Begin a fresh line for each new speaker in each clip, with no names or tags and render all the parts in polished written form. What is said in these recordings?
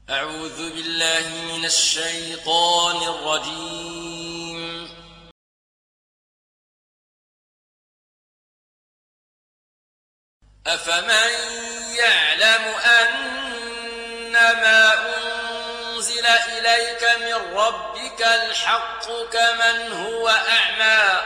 أعوذ بالله من الشيطان الرجيم. أفمن يعلم أنما أنزل إليك من ربك الحق كمن هو أعمى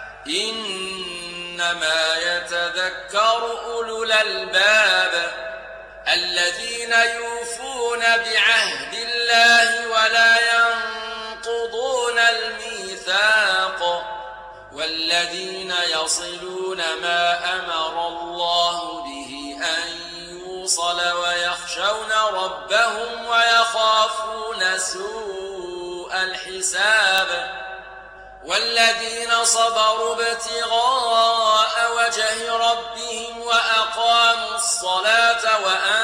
إنما يتذكر أولو الألباب الذين يوفون بعهد الله ولا ينقضون الميثاق والذين يصلون ما أمر الله به أن يوصل ويخشون ربهم ويخافون سوء الحساب والذين صبروا ابتغاء وجه ربهم وأقاموا الصلاة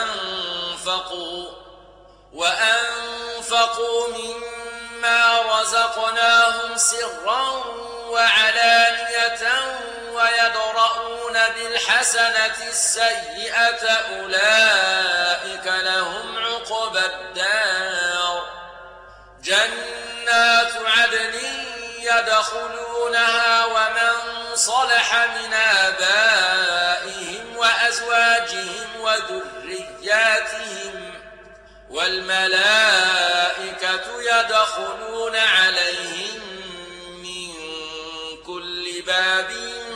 وأنفقوا مما رزقناهم سرا وعلانية ويدرؤون بالحسنة السيئة أولئك لهم عقبى الدار جنات عدن يدخلونها ومن صلح من آبائهم وأزواجهم وذرياتهم والملائكة يدخلون عليهم من كل باب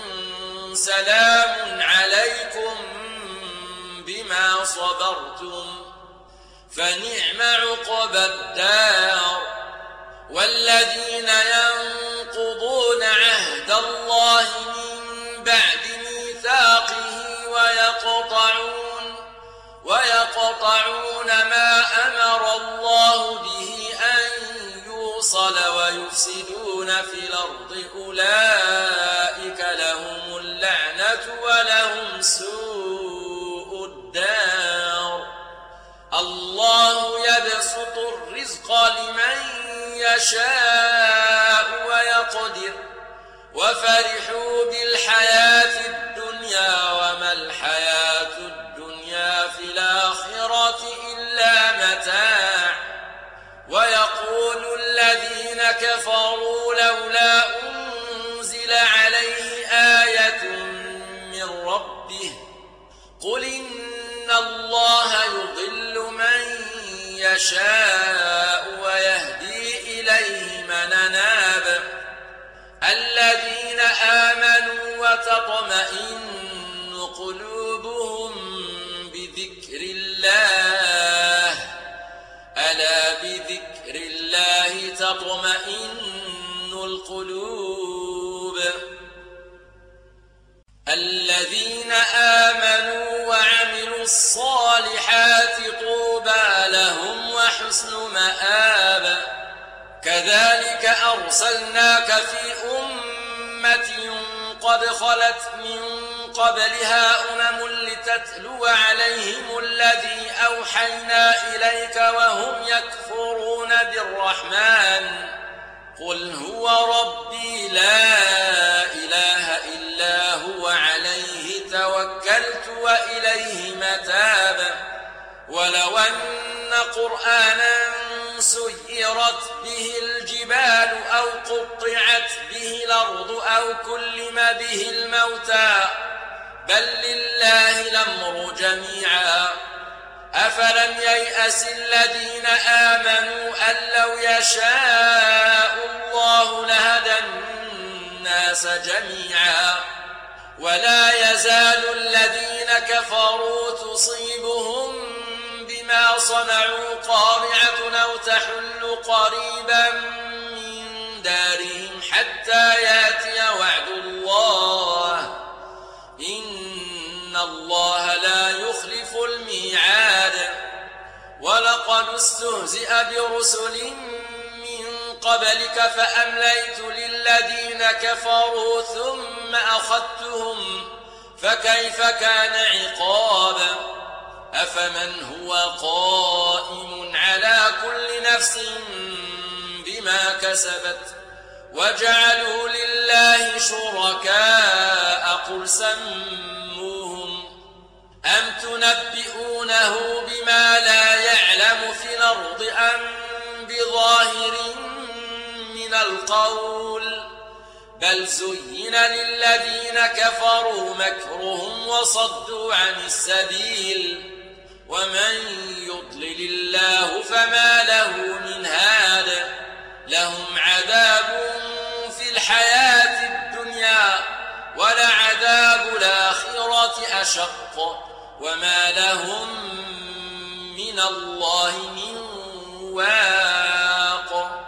سلام عليكم بما صبرتم فنعم عقبى الدار والذين ينقضون عهد الله من بعد ميثاقه ويقطعون ما أمر الله به أن يوصل ويفسدون في الأرض أولئك لهم اللعنة ولهم سوء الدار الله يبسط الرزق لمن يشاء ويقدر وفرحوا بالحياة الدنيا وما الحياة الدنيا في الآخرة إلا متاع ويقول الذين كفروا لولا أنزل عليه آية من ربه قل إن الله يضل من يشاء ويهدي إليه من أناب الذين آمنوا وتطمئن قلوبهم بذكر الله ألا بذكر الله تطمئن القلوب الذين آمنوا وعملوا الصالحات طوبى لهم وحسن مآب كذلك أرسلناك في أمة قد خلت من قبلها أمم لتتلو عليهم الذي أوحينا إليك وهم يكفرون بالرحمن قل هو ربي لا إله إلا هو عليه توكلت وإليه متاب ولو أن قرآنا سيرت به الجبال أو قطعت به الأرض أو كلم به الموتى بل لله الأمر جميعا أفلم ييأس الذين آمنوا أن لو يشاء الله لهدى الناس جميعا ولا يزال الذين كفروا تصيبهم بما صنعوا قارعة أو تحل قريبا من دارهم حتى يأتي وعد الله إن الله لا يخلف الميعاد ولقد استهزئ برسل من قبلك فأمليت للذين كفروا ثم أخذتهم فكيف كان عقاب أفمن هو قائم على كل نفس بما كسبت وجعلوا لله شركاء قل سموهم أم تنبئونه بما لا يعلم أجدر في الأرض أم بظاهر من القول بل زين للذين كفروا مكرهم وصدوا عن السبيل ومن يضلل الله فما له من هاد لهم عذاب في الحياة الدنيا ولعذاب الآخرة أشق وما لهم من الله من واق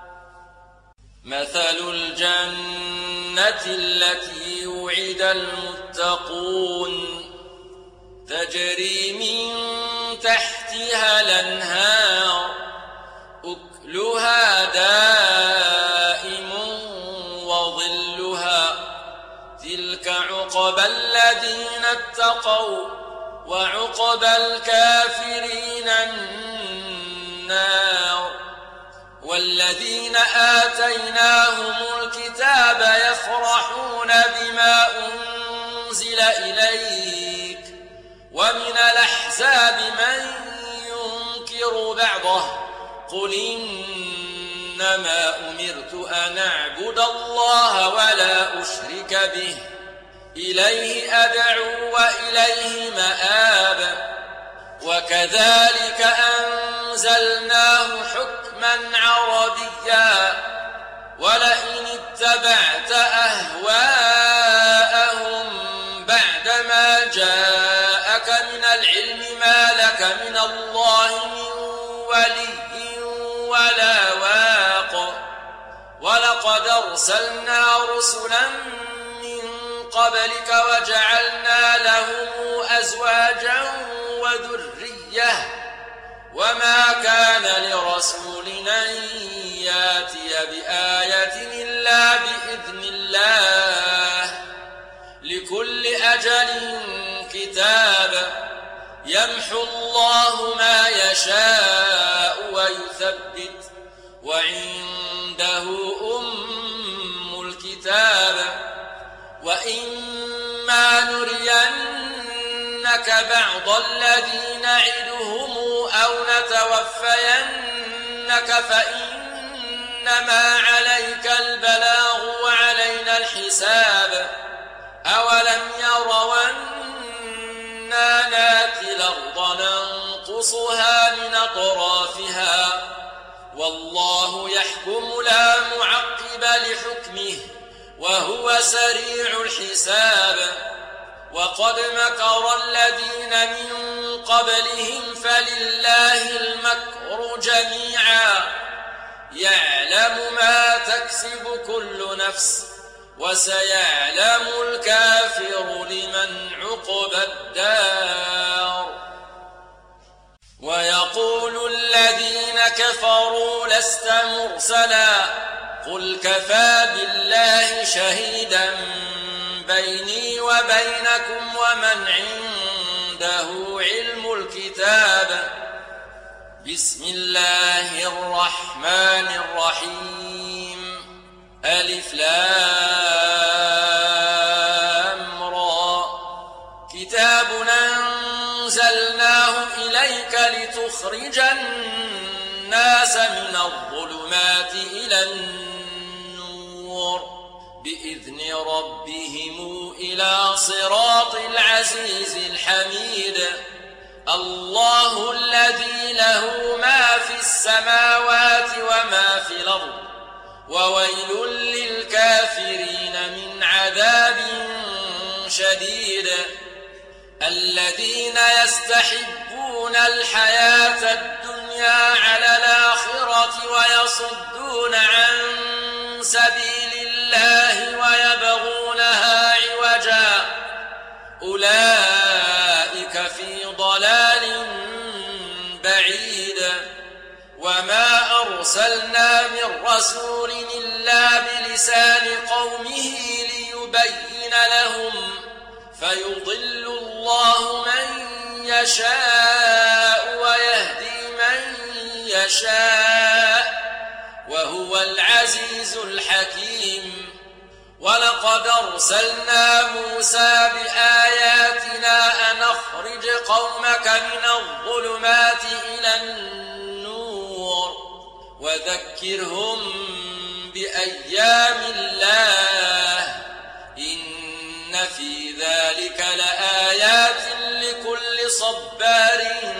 مثل الجنة التي يوعد المتقون تجري من تحتها الأنهار أكلها دائم وظلها تلك عقبى الذين اتقوا وعقبى الكافرين النار والذين آتيناهم الكتاب يفرحون بما أنزل إليك ومن الأحزاب من ينكر بعضه قل إنما أمرت أن أعبد الله ولا أشرك به إليه أدعو وإليه مآب وكذلك أنزلناه حكما عربيا ولئن اتبعت أهواءهم بعدما جاءك من العلم ما لك من الله من ولي ولا واق ولقد أرسلنا رسلا من قبلك وجعلنا لهم أزواجا وذرية وما كان لرسول أن ياتي بآية إلا بإذن الله لكل أجل كتاب يمحو الله ما يشاء ويثبت وعنده أم الكتاب وإما نرينك بعض الذي نعدهم أو نتوفينك فإنما عليك البلاغ وعلينا الحساب أولم يروا أنا ناتي الأرض ننقصها من أطرافها والله يحكم لا معقب لحكمه وهو سريع الحساب وقد مكر الذين من قبلهم فلله المكر جميعا يعلم ما تكسب كل نفس وسيعلم الكافر لمن عقبى الدار ويقول الذين كفروا لست مرسلا قل كفى بالله شهيدا بيني وبينكم ومن عنده علم الكتاب بسم الله الرحمن الرحيم ألف لام را كتاب أنزلناه إليك لتخرج الناس من الظلمات إلى النور بإذن ربهم إلى صراط العزيز الحميد الله الذي له ما في السماوات وما في الأرض وويل للكافرين من عذاب شديد الذين يستحبون الحياة الدنيا على الآخرة ويصدون عن سبيل الله ويبغونها عوجا أولئك في ضلال بعيد وما أرسلنا من رسول إلا بلسان قومه ليبين لهم فيضل الله من يشاء ويهدي من يشاء وهو العزيز الحكيم ولقد أرسلنا موسى بآياتنا أن أخرج قومك من الظلمات إلى النور وذكرهم بأيام الله إن في ذلك لآيات لكل صبار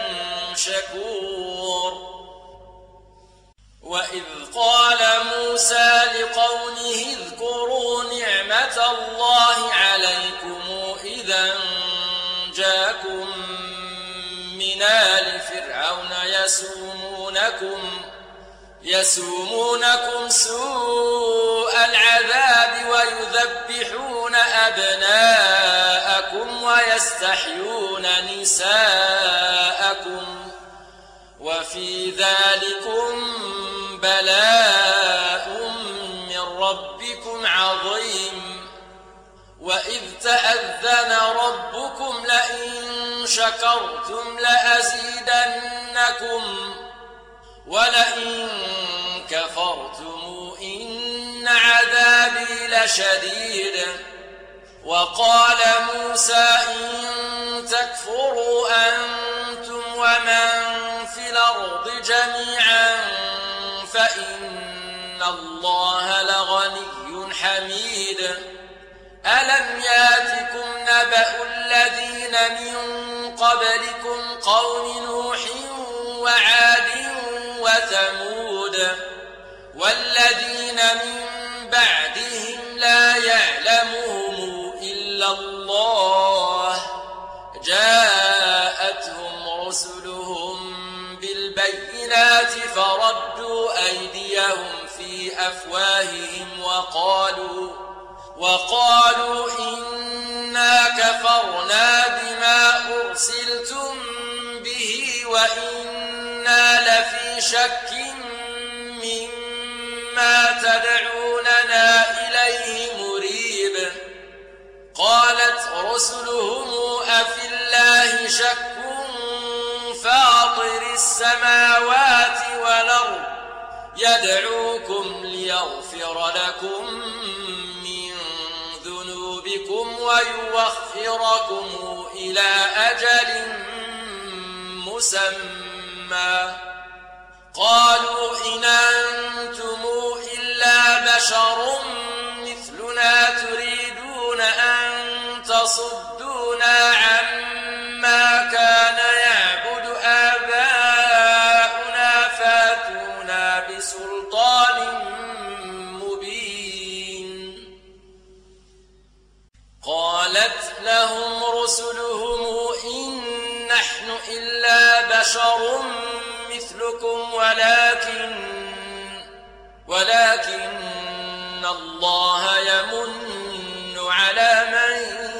شكور. وإذ قال موسى لقومه اذكروا نعمة الله عليكم إذا جاءكم من آل فرعون يسومونكم سوء العذاب ويذبحون أبناءكم ويستحيون نساءكم وفي ذلكم بلاء من ربكم عظيم. وإذ تأذن ربكم لئن شكرتم لأزيدنكم ولئن كفرتم إن عذابي لشديد. وقال موسى إن تكفروا أنتم ومن في الأرض جميعا فإن الله لغني حميد. ألم ياتكم نبأ الذين من قبلكم قوم نوح وعاد وثمود والذين من بعدهم لا يعلمهم إلا الله جاءتهم رسلهم بالبينات فردوا أيديهم في أفواههم وقالوا إنا كفرنا بما أرسلتم به وإنا لفي شك مما تدعوننا إليه مريب. قالت رسلهم أفي الله شك فاطر السماوات والأرض يدعوكم ليغفر لكم من ذنوبكم ويوخركم إلى أجل مسمى. قالوا إن أنتم إلا بشر مثلنا تريدون أن تصدونا عما كان يعبد آباؤنا فاتونا بسلطان مبين. قالت لهم رسلهم إن نحن إلا بشر مثلكم ولكن الله يمن على من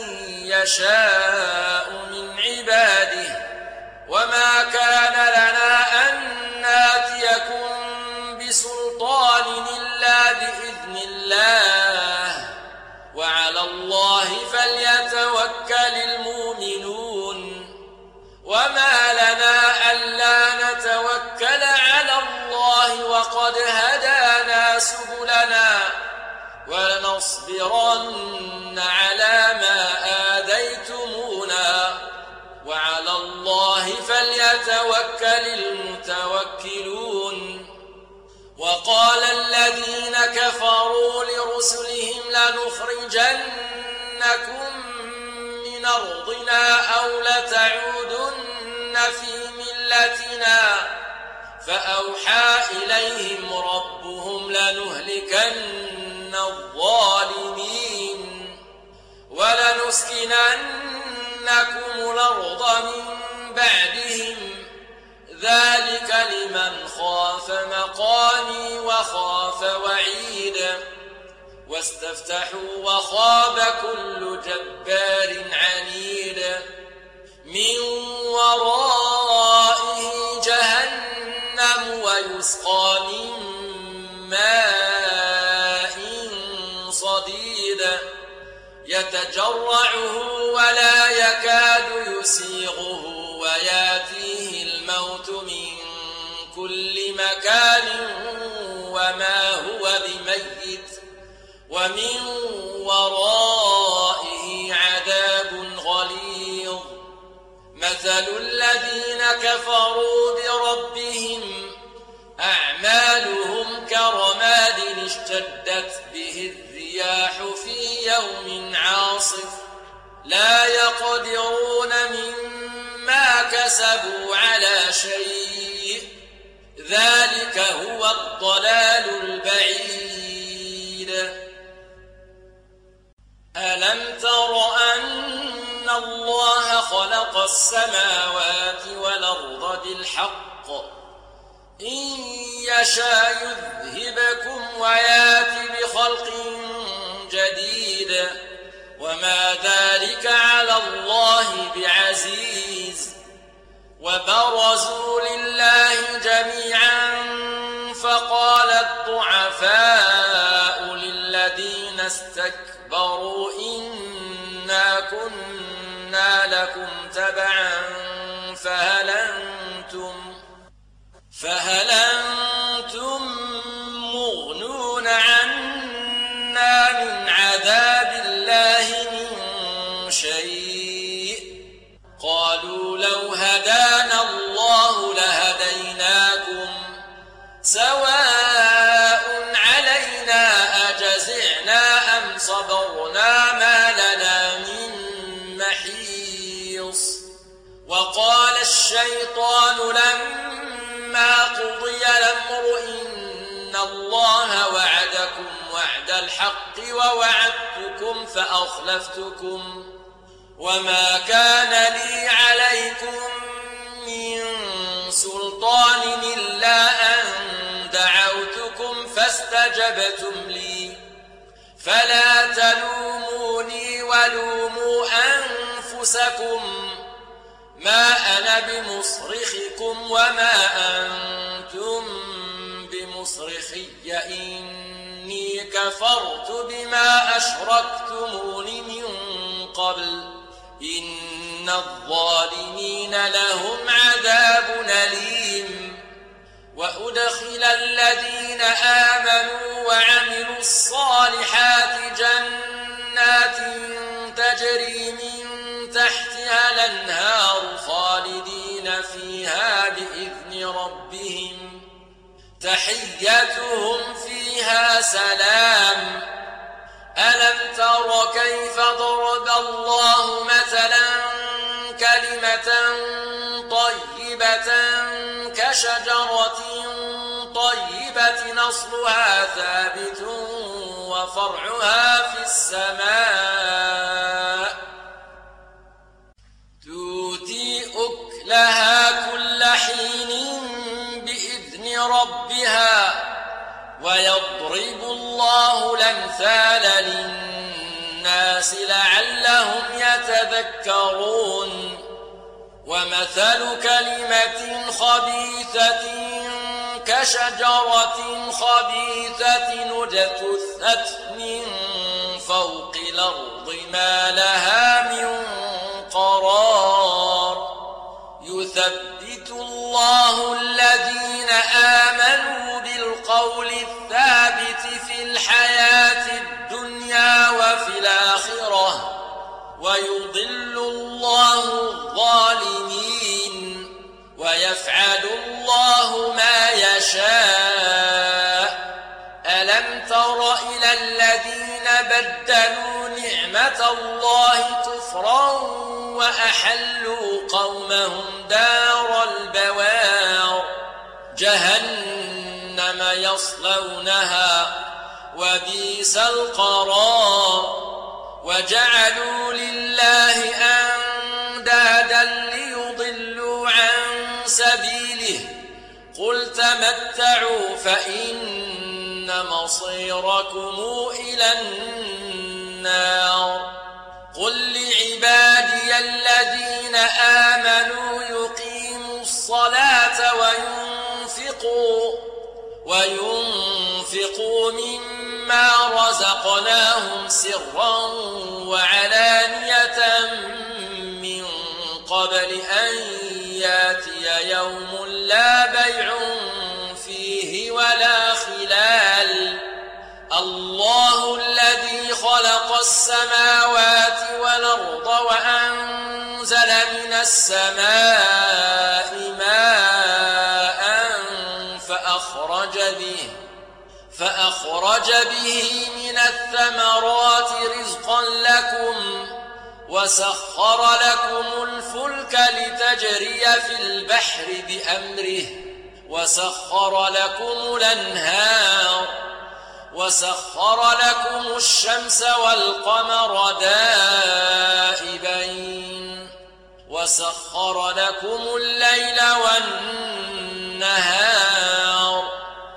يشاء من عباده وما كان لنا أن ناتيكم بسلطان إلا بإذن الله وعلى الله فليتوكل المؤمنون. وما لنا ألا نتوكل على الله وقد هدانا سبلنا ولنصبرن على ما آذيتمونا وعلى الله فليتوكل المتوكلون. وقال الذين كفروا لرسلهم لنخرجنكم من أرضنا أو لتعودن في ملتنا فأوحى إليهم ربهم لنهلكن الظالمين ولنسكننكم الأرض من بعدهم ذلك لمن خاف مقامي وخاف وعيد. واستفتحوا وخاب كل جبار عنيد من ورائه جهنم ويسقى من ماء صديد يتجرعه ولا يكاد يسيغه وياتيه الموت من كل مكان وما هو بميت ومن ورائه عذاب غليظ. مثل الذين كفروا بربهم أعمالهم كرماد اشتدت به الرياح في يوم عاصف لا يقدرون مما كسبوا على شيء ذلك هو الضلال البعيد. ألم تر أن الله خلق السماوات والأرض بالحق إن يشاء يذهبكم ويأتي بخلق جديد وما ذلك على الله بعزيز. وبرزوا لله جميعا فقال الضعفاء للذين استكبروا إنا كنا لكم تبعا فهل أنتم مغنون عنا من عذاب الله من شيء قالوا لو هدانا الله لهديناكم سواء علينا أجزعنا أم صبرنا ما لنا من محيص. وقال الشيطان لما قضي الأمر إن الله وعدكم وعد الحق ووعدتكم فأخلفتكم وما كان لي عليكم من سلطان إلا أن دعوتكم فاستجبتم لي فلا تلوموني ولوموا أنفسكم ما أنا بمصرخكم وما أنتم بمصرخي إني كفرت بما أشركتمون من قبل إن الظالمين لهم عذاب أليم. وأدخل الذين آمنوا وعملوا الصالحات جنات تجري من تحتها الأنهار خالدين فيها بإذن ربهم تحيتهم فيها سلام. ألم تر كيف ضرب الله مثلا كلمة طيبة كشجرة طيبة أصلها ثابت وفرعها في السماء تؤتي أكلها كل حين بإذن ربها ويضرب الله الأمثال للناس لعلهم يتذكرون. ومثل كلمة خبيثة كشجرة خبيثة اجتثت من فوق الأرض ما لها من قرار يثبت الله الذين آمنوا بالقول الثابت في الحياة الدنيا وفي الآخرة ويضل الله الظالمين ويفعل الله ما يشاء. ألم تر إلى الذين بدلوا نعمة الله كفرا وأحلوا قومهم دار البوار جهنم يصلونها وبئس القرار وجعلوا لله أندادا ليضلوا عن سبيله قل تمتعوا فإن مصيركم إلى النار. قل لعبادي الذين آمنوا يقيموا الصلاة وينفقوا مما رزقناهم سرا وعلانية من قبل أن ياتي يوم لا بيع فيه ولا خلال. الله الذي خلق السماوات والأرض وأنزل من السماء ماء فأخرج فأخرج به من الثمرات رزقا لكم وسخر لكم الفلك لتجري في البحر بأمره وسخر لكم الأنهار وسخر لكم الشمس والقمر دائبين وسخر لكم الليل والنهار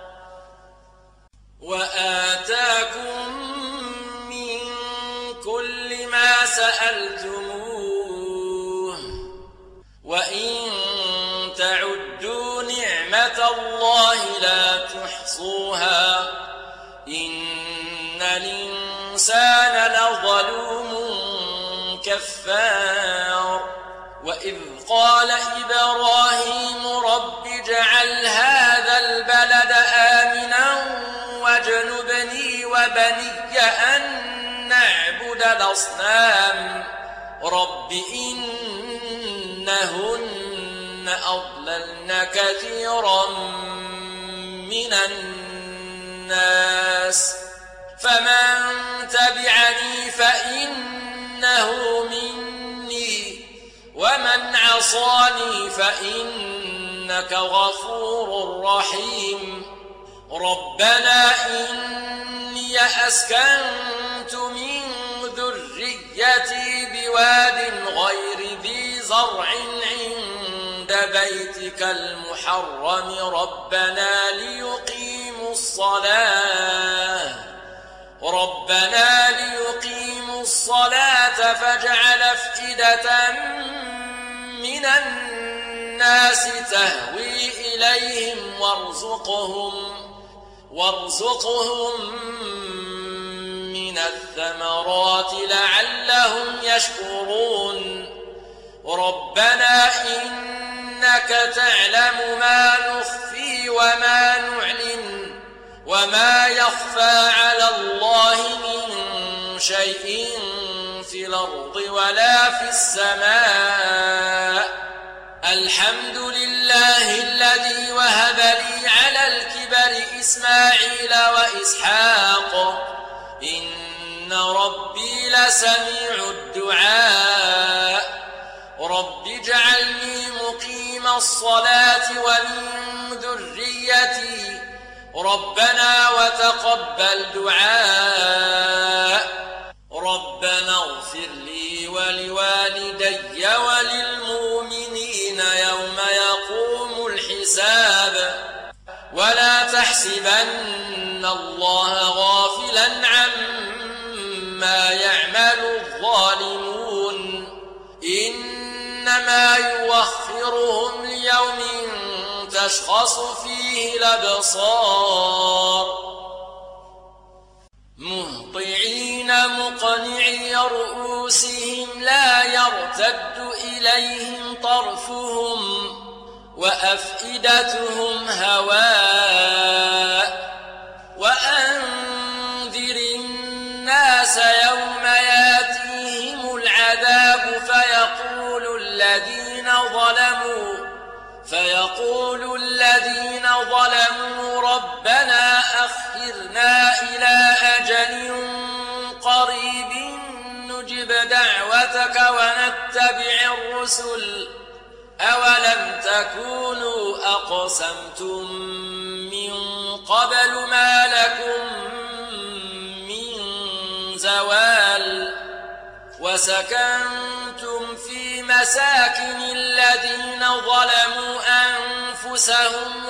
وآتاكم من كل ما سألتموه وإن تعدوا نعمة الله لا تحصوها إن الإنسان لظلوم كفار وإذ قال إبراهيم رب اجعل هذا البلد آمنا واجنبني وبني أن نعبد الأصنام رب إنهن أضللن كثيرا من الناس فمن تبعني فإنه مني ومن عصاني فإنك غفور رحيم ربنا إني أسكنت من ذريتي بواد غير ذي زرع عند بيتك المحرم ربنا ليقيموا الصلاة فاجعل أفئدة من الناس تهوي إليهم وارزقهم من الثمرات لعلهم يشكرون ربنا إنك تعلم ما نخفي وما نعلن وما يخفى على الله من شيء في الأرض ولا في السماء الحمد لله الذي وهب لي على الكبر إسماعيل وإسحاق إن ربي لسميع الدعاء رب اجعلني مقيم الصلاة ومن ذريتي ربنا وتقبل دعاء ربنا اغفر لي ولوالدي وللمؤمنين يوم يقوم الحساب ولا تحسبن الله غافلا عما يعمل الظالمون إنما يوخرهم ليوم تشخص فيه الأبصار مهطعين مقنعي رؤوسهم لا يرتد إليهم طرفهم وأفئدتهم هواء وأنذر الناس يوم ياتيهم العذاب فيقول الذين ظلموا ربنا أخرنا إلى أجل قريب نجب دعوتك ونتبع الرسل أولم تكونوا أقسمتم من قبل ما لكم من زوال وسكنتم في مساكن الذين ظلموا أنفسهم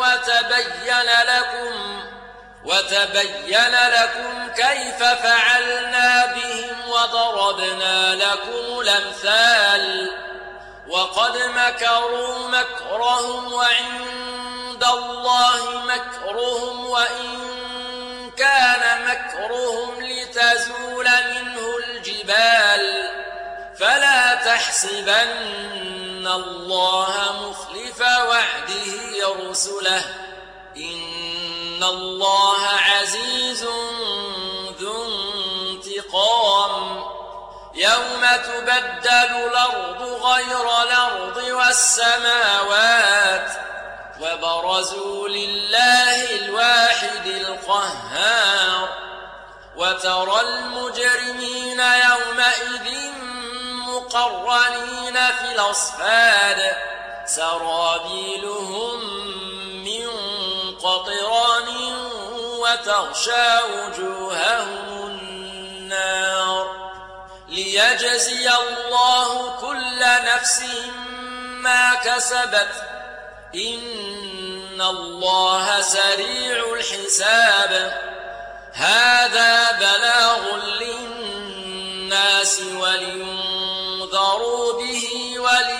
وتبين لكم كيف فعلنا بهم وضربنا لكم الأمثال وقد مكروا مكرهم وعند الله مكرهم وإن كان مكرهم لتزول منه الجبال فلا تحسبن الله مخلف وعده رسله إن الله عزيز ذو انتقام يوم تبدل الأرض غير الأرض والسماوات وبرزوا لله الواحد الواحد القهار وترى المجرمين يومئذ مقرنين في الأصفاد سرابيلهم من قطران وتغشى وجوههم النار ليجزي الله كل نفس ما كسبت إن الله سريع الحساب هذا بلاغ للناس ولينذروا به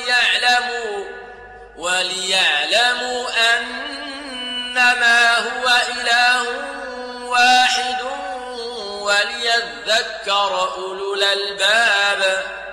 وليعلموا أنما هو إله واحد وليذكر أولو الألباب